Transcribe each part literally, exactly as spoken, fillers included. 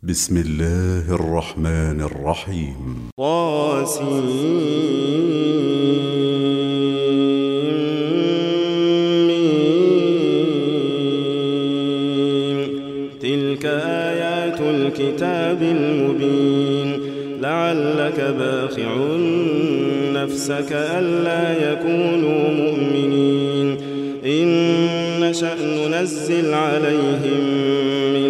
بسم الله الرحمن الرحيم. طاسيم. تلك آيات الكتاب المبين. لعلك باخع نفسك ألا يكونوا مؤمنين. إن نشأ ننزل عليهم من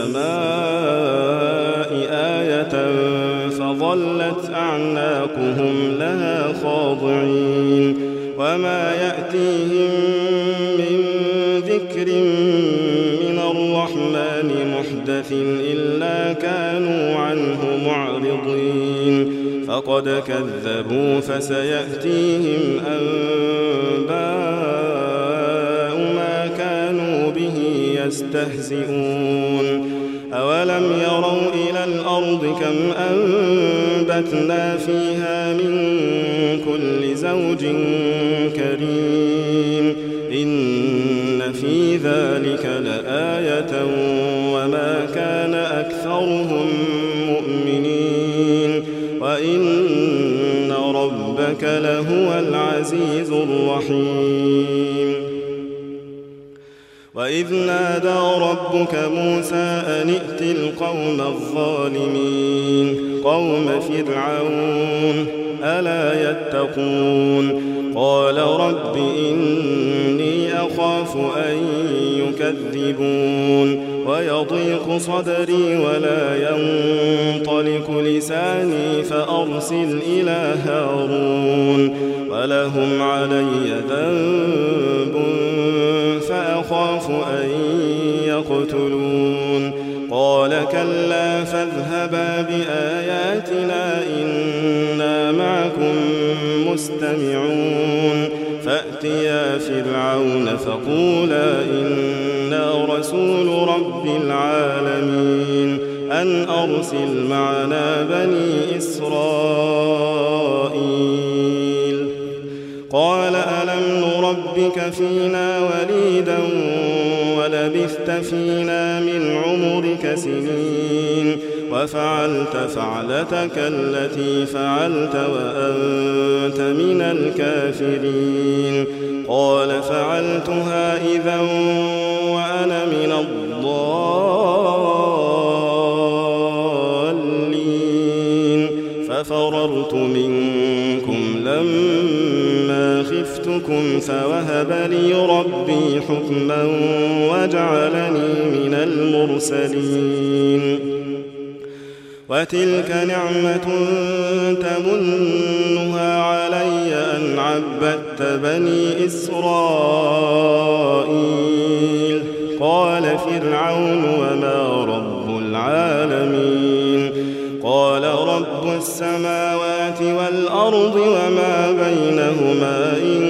السماء آية فظلت أعناقهم لها خاضعين. وما يأتيهم من ذكر من الرحمن محدث إلا كانوا عنه معرضين. فقد كذبوا فسيأتيهم أنباء ما كانوا به يستهزئون. أولم يروا إلى الأرض كم أنبتنا فيها من كل زوج كريم. إن في ذلك لآية وما كان أكثرهم مؤمنين وإن ربك لهو العزيز الرحيم. وإذ نادى ربك موسى أن ائت القوم الظالمين قوم فرعون ألا يتقون. قال رب إني أخاف أن يكذبون ويضيق صدري ولا ينطلق لساني فأرسل إلى هارون ولهم علي ذنب فأخاف أن يقتلون. قال كلا فاذهبا بآياتنا إنا معكم مستمعون. فأتيا فرعون فقولا إنا رسول رب العالمين أن أرسل معنا بني إسرائيل. قال ألم نربك فينا وليدا ولبثت فينا من عمرك سنين وفعلت فعلتك التي فعلت وأنت من الكافرين. قال فعلتها إذا وأنا من الضالين ففررت منكم لما خفتكم فوهب لي ربي حكما وجعلني من المرسلين. وتلك نعمة تمنها علي أن عبدت بني إسرائيل. قال فرعون وما رب العالمين. قال رب السماوات والأرض وما بينهما إن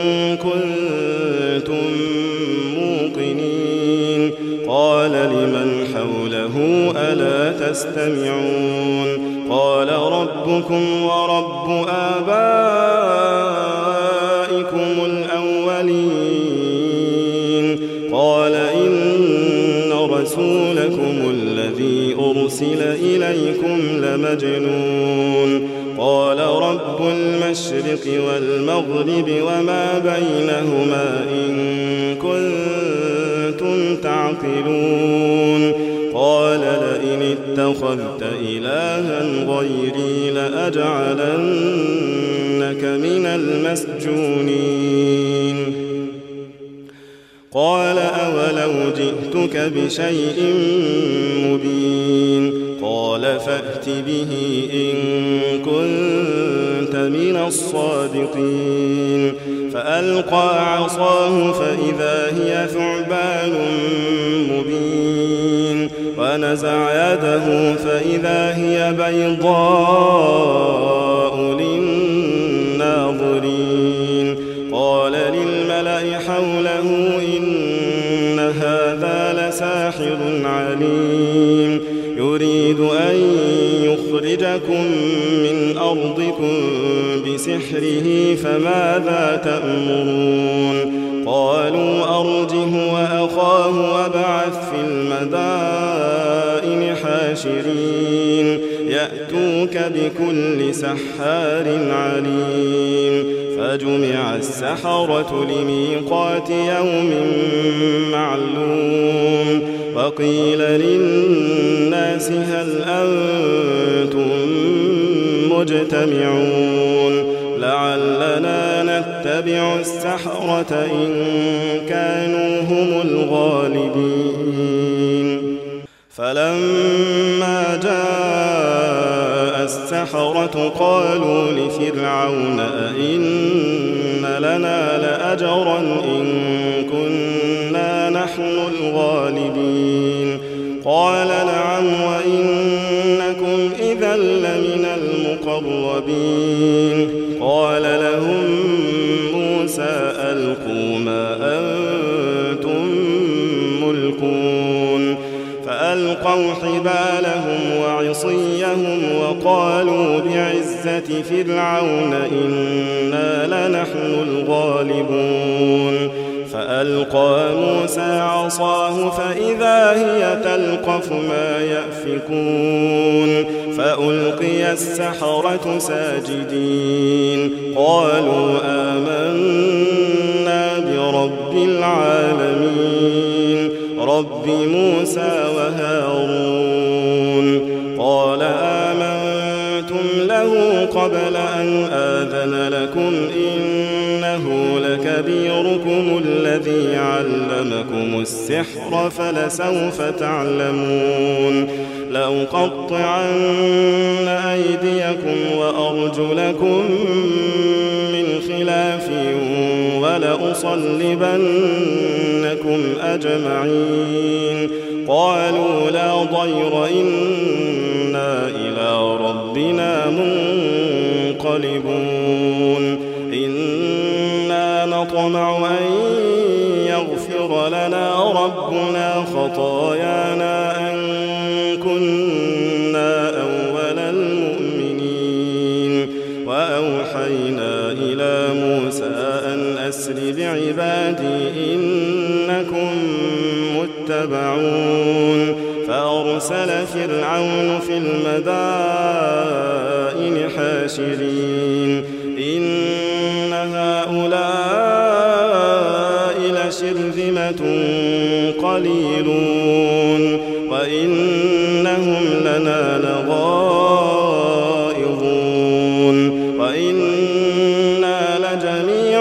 كنتم موقنين. قال لمن حوله ألا تستمعون. قال ربكم ورب آبائكم الأولين. قال إن رسولكم الذي أرسل إليكم لمجنون. قال رب المشرق والمغرب وما بينهما إن كنتم تعقلون. قال لئن اتخذت إلها غيري لأجعلنك من المسجونين. قال أولو جئتك بشيء مبين. قال فأت به إن كنت من الصادقين. فألقى عصاه فإذا هي ثعبان مبين. ونزع يده فإذا هي بيضاء للناظرين. قال للملأ حوله إن هذا لساحر عليم يريد أن يخرجكم من أرضكم بسحره فماذا تأمرون؟ قالوا أرجه وأخاه وابعث في المدائن حاشرين حاشرين يأتوك بكل سحار عليم فجمع السحرة لميقات يوم معلوم وقيل للناس هل أنتم مجتمعون لعلنا نتبع السحرة إن كانوا هم الغالبين فلما جاء السحرة قالوا لفرعون أئن لنا لأجرا إن كنا نحن الغالبين قال نعم وإنكم إذا لمن المقربين قال لهم موسى ألقوا ما أنتم ملقون فألقوا حبالهم وعصيهم وقالوا بعزة فرعون إنا لنحن الغالبون فألقى موسى عصاه فإذا هي تلقف ما يأفكون فألقي السحرة ساجدين قالوا آمنا برب العالمين رب موسى وهارون قال آمنتم له قبل أن آذن لكم إنه لكبيركم الذي علمكم السحر فلسوف تعلمون لأقطعن أيديكم وأرجلكم من خلاف ولأصلبنكم أجمعين قالوا لا ضير إنا إلى ربنا منقلبون إنا نطمع أن يغفر لنا ربنا خطايانا أن كنا أول المؤمنين وأوحينا إلى موسى أن أسر بعبادي إنكم متبعون فأرسل فرعون في المدائن حاشرين إن هؤلاء لشرذمة قليلون وإنهم لنا لغائظون وإنا لجميع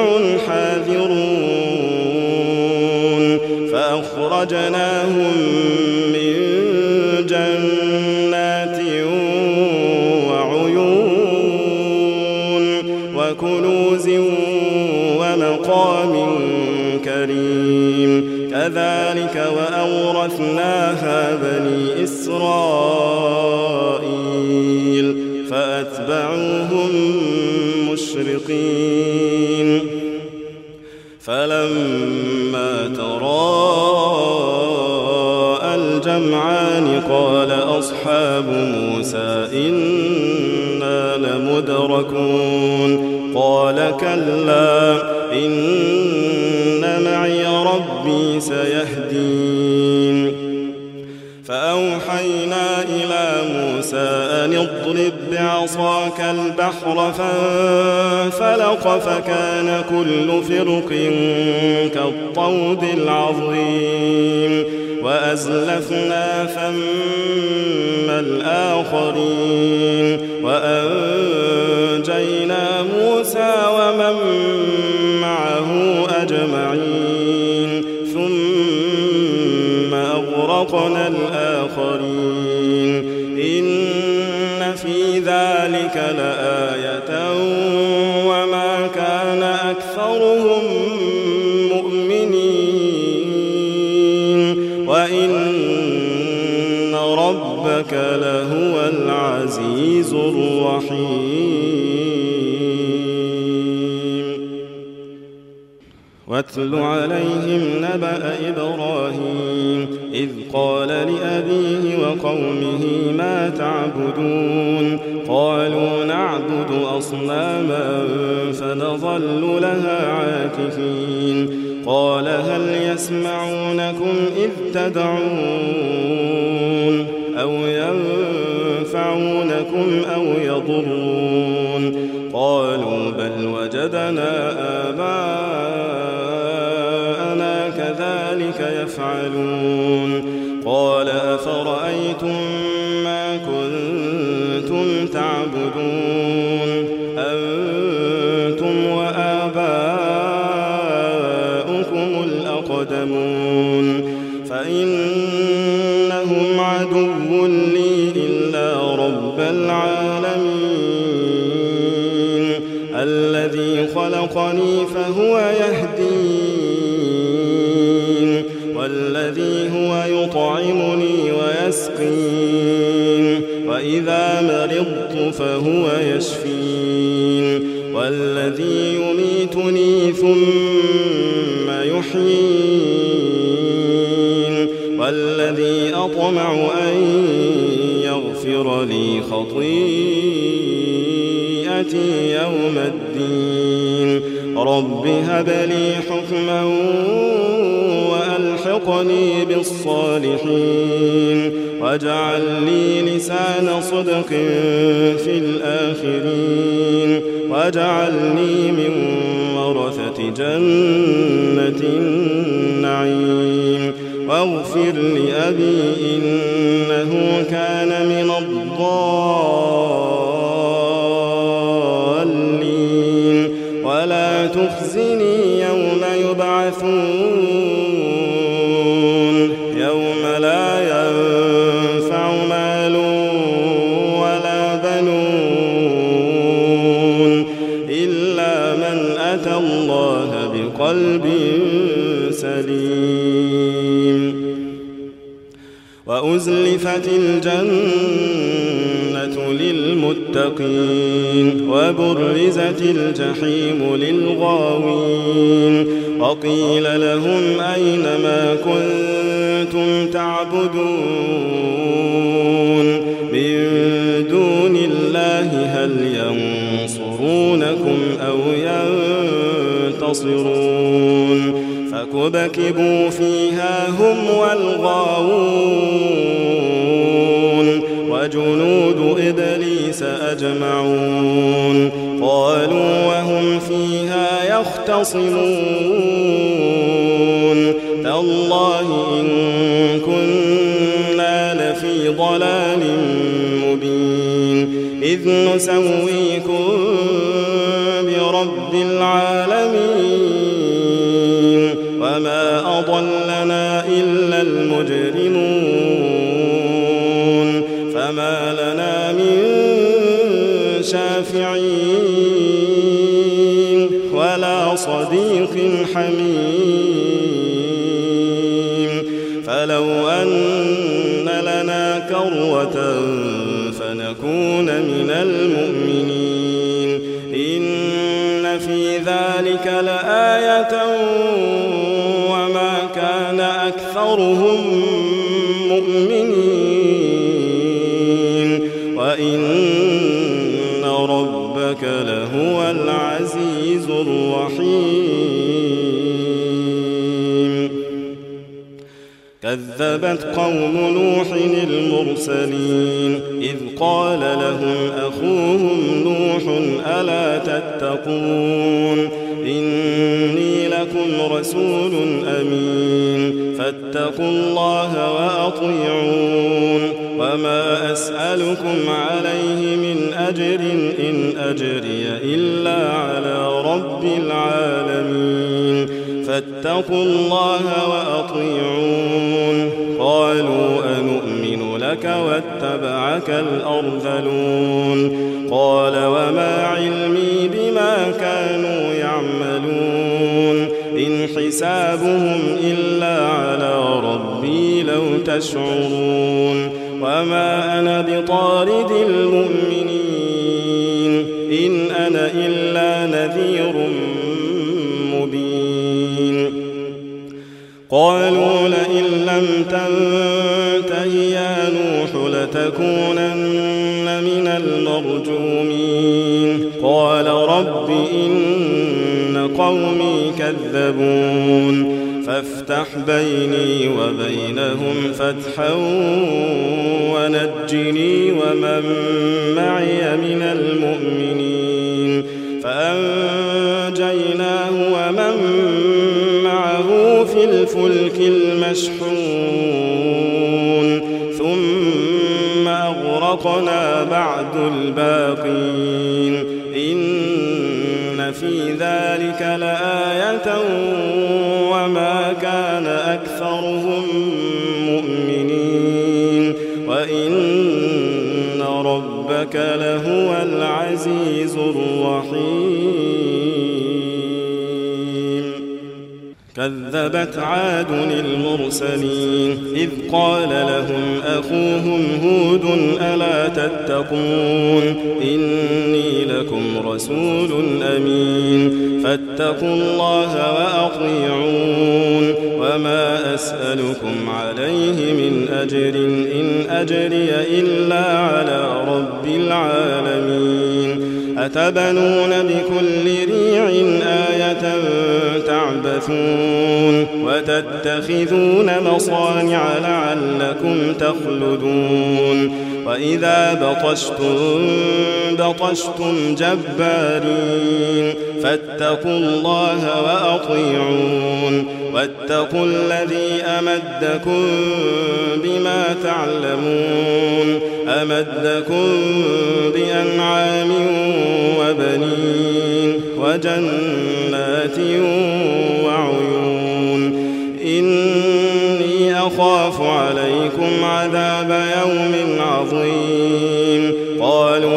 حاذرون فأخرجناهم من جنات وعيون وكنوز ومقام كريم كذلك وأورثناها بني إسرائيل فأتبعوهم مشرقين فلما تراءى الجمعان قال أصحاب موسى إنا لمدركون قال كلا إن معي ربي سيهدين فأوحينا إلى موسى أن اضرب بعصاك البحر فانفلق فكان كل فرق كالطود العظيم وأزلفنا ثم الآخرين وأنجينا موسى ومن معه أجمعين ثم أغرقنا الآخرين إن في ذلك لآية وما كان أكثرهم مؤمنين وإن ربك لهو العزيز الرحيم واتل عليهم نبأ إبراهيم إذ قال لأبيه وقومه ما تعبدون قالوا نعبد أصناما فنظل لها عاكفين قال هل يسمعونكم إذ تدعون أو ينفعون ينفعونكم أو يضرون قالوا بل وجدنا آباءنا كذلك يفعلون قال أفرأيتم ما كنتم تعبدون أنتم وآباؤكم الأقدمون فإنهم عدو لي إلا رب العالمين الذي خلقني فهو يهدين والذي هو يطعمني ويسقين وإذا مرضت فهو يشفين والذي يميتني ثم يحيين والذي أطمع أن يغفر لي خطيئتي يوم الدين رب هب لي حكما وألحقني بالصالحين واجعل لي لسان صدق في الآخرين واجعلني من ورثة جنة النعيم واغفر لأبي إنه كان من الضالين ولا تخزني يوم يبعثون يوم لا ينفع مال ولا بنون إلا من أتى الله بقلب سليم وأزلفت الجنة للمتقين وبرزت الجحيم للغاوين وقيل لهم أين ما كنتم تعبدون من دون الله هل ينصرونكم أو ينتصرون فكبكبوا فيها هم والغاوون وجنود إبليس أجمعون قالوا وهم فيها يختصمون تالله إن كنا لفي ضلال مبين إذ نسويكم برب العالمين وما أضلنا إلا المجرمون فما لنا من شافعين ولا صديق حميم فلو أن لنا كروة فنكون من المؤمنين إن في ذلك لآية وما كان أكثرهم مؤمنين وإن ربك لهو العزيز الرحيم كذبت قوم نوح المرسلين إذ قال لهم أخوهم نوح ألا تتقون إني لكم رسول أمين فاتقوا الله وأطيعون وما أسألكم عليه من أجر إن أجري إلا على رب العالمين فاتقوا الله وأطيعون قالوا أنؤمن لك واتبعك الأرذلون قال وما علمي بما كانوا يعملون إن حسابهم إلا على ربي لو تشعرون وما أنا بطارد المؤمنين إن أنا إلا نذير مبين قالوا لئن لم تنته يا نوح لتكونن من المرجومين قال رب إن قومي كذبون فافتح بيني وبينهم فتحا ونجني ومن معي من المؤمنين فأنجيناه ومن معه في الفلك المشحون ثم أغرقنا بعد الباقين إن في ذلك لآية وما كان أكثرهم مؤمنين وإن ربك لهو العزيز الرحيم كذبت عاد المرسلين إذ قال لهم أخوهم هود ألا تتقون إني لكم رسول أمين فاتقوا الله وأطيعون وما أسألكم عليه من أجر إن أجري إلا على رب العالمين أتبنون بكل ريع آية تعبثون وتتخذون مصانع لعلكم تخلدون وإذا بطشتم بطشتم جبارين فاتقوا الله وأطيعون واتقوا الذي أمدكم بما تعلمون أمدكم بأنعام وبنين وجنات وعيون إني أخاف عليكم عذاب يوم عظيم قالوا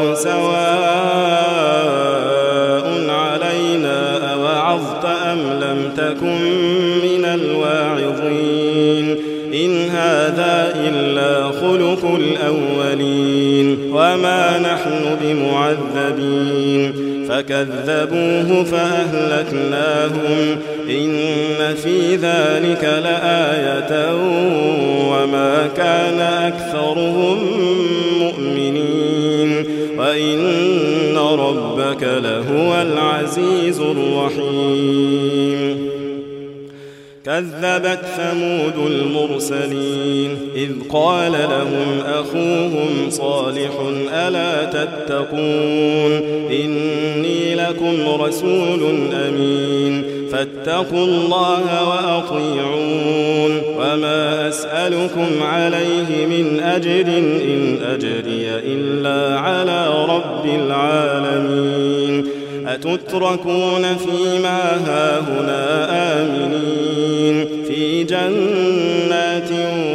سواء علينا أوعظت أم لم تكن من الواعظين إن هذا إلا خلق الأولين وما نحن بمعذبين فكذبوه فأهلكناهم إن في ذلك لآية وما كان أكثرهم مؤمنين وإن ربك لهو العزيز الرحيم كذبت ثمود المرسلين إذ قال لهم أخوهم صالح ألا تتقون إني لكم رسول أمين فاتقوا الله وأطيعون وما أسألكم عليه من أجر إن أجري إلا على رب العالمين أتتركون فيما هاهنا آمنين في جنات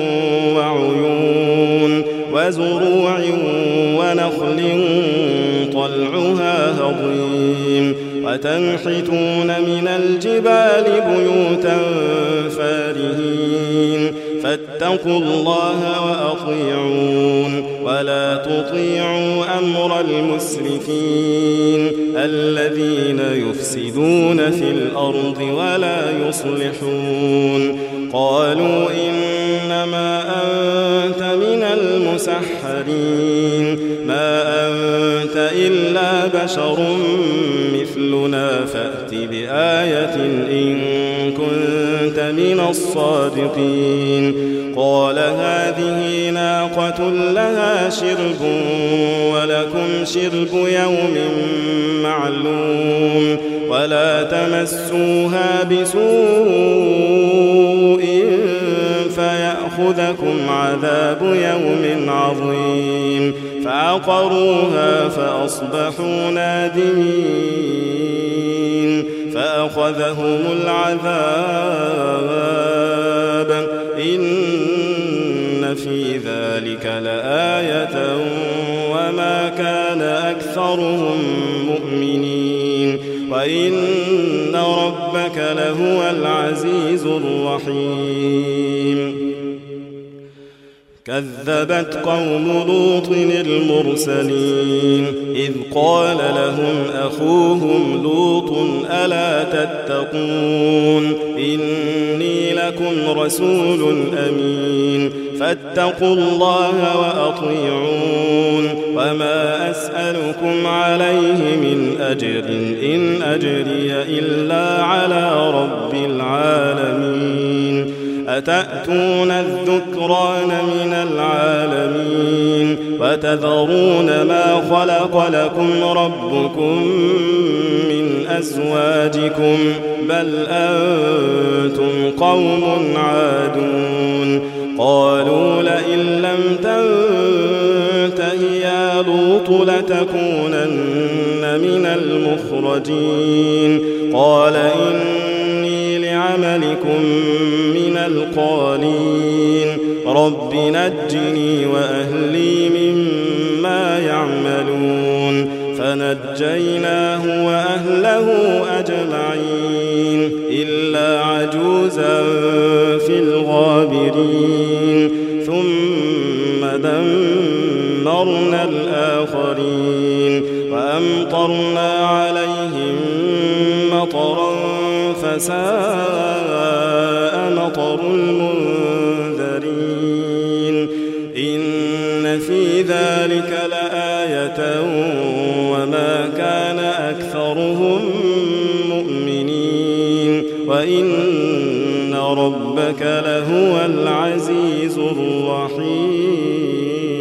وعيون وزروع ونخل طلعها هضيم وتنحتون من الجبال بيوتا فارهين فاتقوا الله وأطيعون ولا تطيعوا أمر المسرفين الذين يفسدون في الأرض ولا يصلحون قالوا إنما أنت من المسحرين ما أنت إلا بشر مثلنا فأت بآية إن كنت من الصادقين قال هذه ناقة لها شرب ولكم شرب يوم معلوم ولا تمسوها بسوء فيأخذكم عذاب يوم عظيم فعقروها فأصبحوا نادمين فأخذهم العذاب إن في ذلك لآية وما كان أكثرهم مؤمنين وإن ربك لهو العزيز الرحيم كذبت قوم لوط المرسلين إذ قال لهم أخوهم لوط ألا تتقون إني لكم رسول أمين فاتقوا الله وأطيعون وما أسألكم عليه من أجر إن أجري إلا على رب العالمين أتأتون الذكران من العالمين وتذرون ما خلق لكم ربكم من أزواجكم بل أنتم قوم عادون قالوا لئن لم تنته يا لوط لتكونن من المخرجين قال إني لعملكم من القالين رب نجني وأهلي مما يعملون فنجيناه وأهله أجمعين إلا عجوزا في الغابرين ثم دمرنا الآخرين وأمطرنا عليهم مطرا فساء مطر المنذرين إن في ذلك لآية وما كان أكثرهم مؤمنين وإن ربك لهو العزيز الرحيم.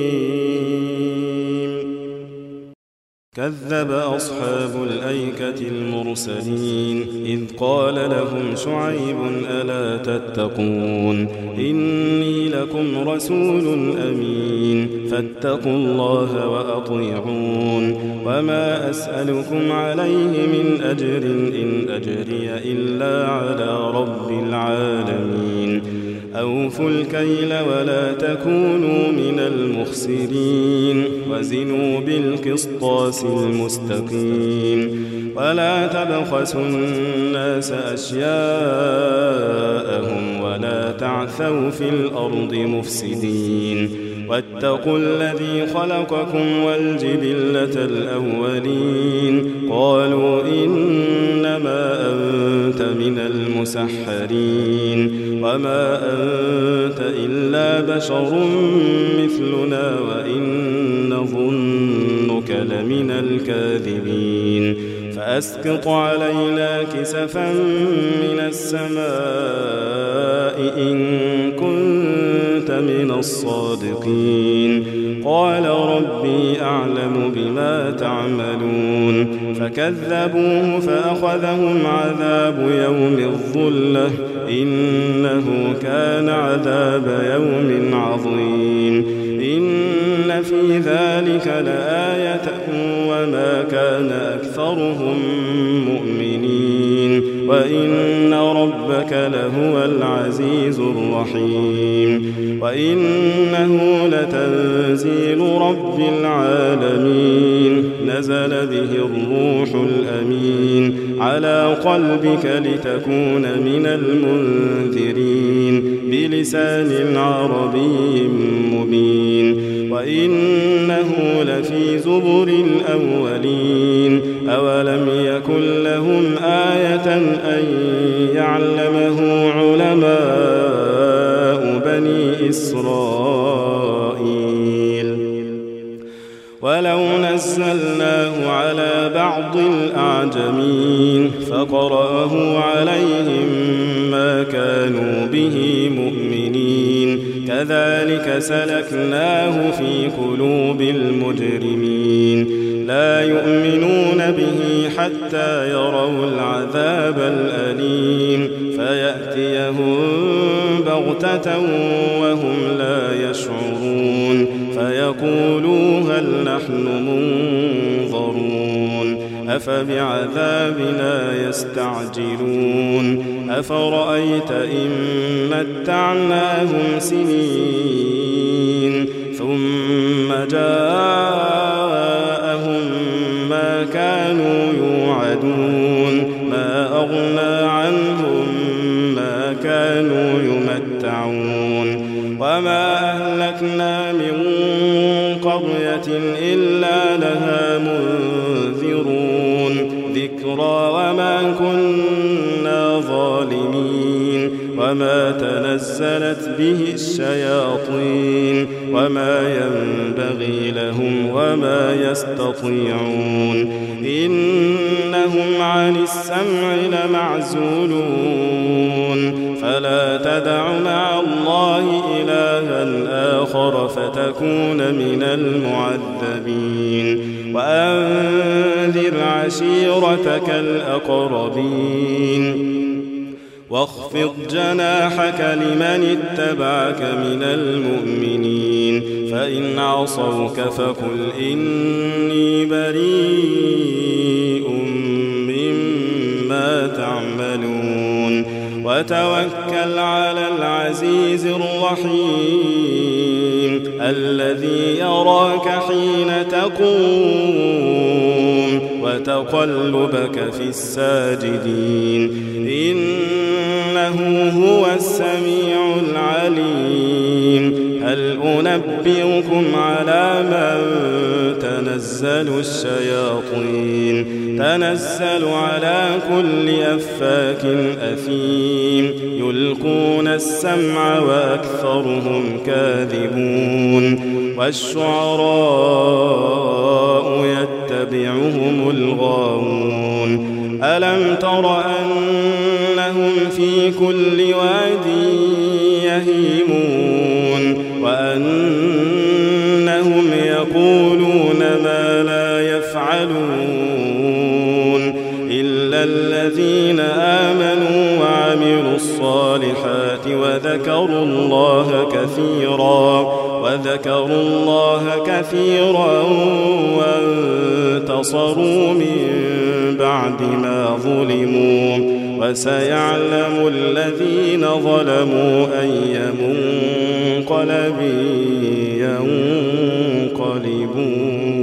كذب أصحاب الأيكة المرسلين إذ قال لهم شعيب ألا تتقون إني لكم رسول أمين فاتقوا الله وأطيعون وما أسألكم عليه من أجر إن أجري إلا على رب العالمين أوفوا الكيل ولا تكونوا من المخسرين وزنوا بالقسطاس المستقيم ولا تبخسوا الناس أشياءهم ولا تعثوا في الأرض مفسدين واتقوا الذي خلقكم والجبلة الأولين قالوا إنما أنت من المسحرين وما أنت إلا بشر مثلنا وإن نظنك لمن الكاذبين فأسقط علينا كسفا من السماء إن كنت من الصادقين قال ربي أعلم بما تعملون فكذبوه فأخذهم عذاب يوم الظلة إنه كان عذاب يوم عظيم إن في ذلك لآية وما كان أكثرهم مؤمنين وإن ربك لهو العزيز الرحيم وإنه لتنزيل رب العالمين نزل به الروح الأمين على قلبك لتكون من المنذرين بلسان عربي مبين وإنه لفي زبر الأولين أولم يكن لهم آية أن يعلمه علماء بني إسرائيل ولو نزلناه على بعض الأعجمين فقرأه عليهم ما كانوا به مؤمنين كذلك سلكناه في قلوب المجرمين لا يؤمنون به حتى يروا العذاب الأليم فيأتيهم بغتة وهم لا يشعرون فيقولوا هل نحن منظرون أفبعذابنا يستعجلون أفرأيت إن متعناهم سنين ثم جاءهم ما كانوا يوعدون ما أغنى عنهم ما كانوا يمتعون وما أهلكنا من قرية إلا لها منذرون ذكرى وما كنا ظالمين وما تنزلت به الشياطين وما ينبغي لهم وما يستطيعون إنهم عن السمع لمعزولون فلا تدع مع الله إلها آخر فتكون من المعذبين وأنذر عشيرتك الأقربين واخفض جناحك لمن اتبعك من المؤمنين فإن عصوك فقل إني بريء مما تعملون وتوكل على العزيز الرحيم الذي يراك حين تقوم وتقلبك في الساجدين إنه هو السميع العليم هل أنبئكم على من تنزل الشياطين تنزل على كل أفاك أثيم يلقون السمع وأكثرهم كاذبون والشعراء يتبعهم الغاوون ألم تر أنهم في كل واد يهيمون وأنهم يقولون ما لا يفعلون إلا الذين آمنوا وعملوا الصالحات وذكروا الله كثيرا وذكروا الله كثيرا وانتصروا من بعد ما ظلموا وسيعلم الذين ظلموا أي منقلب ينقلبون.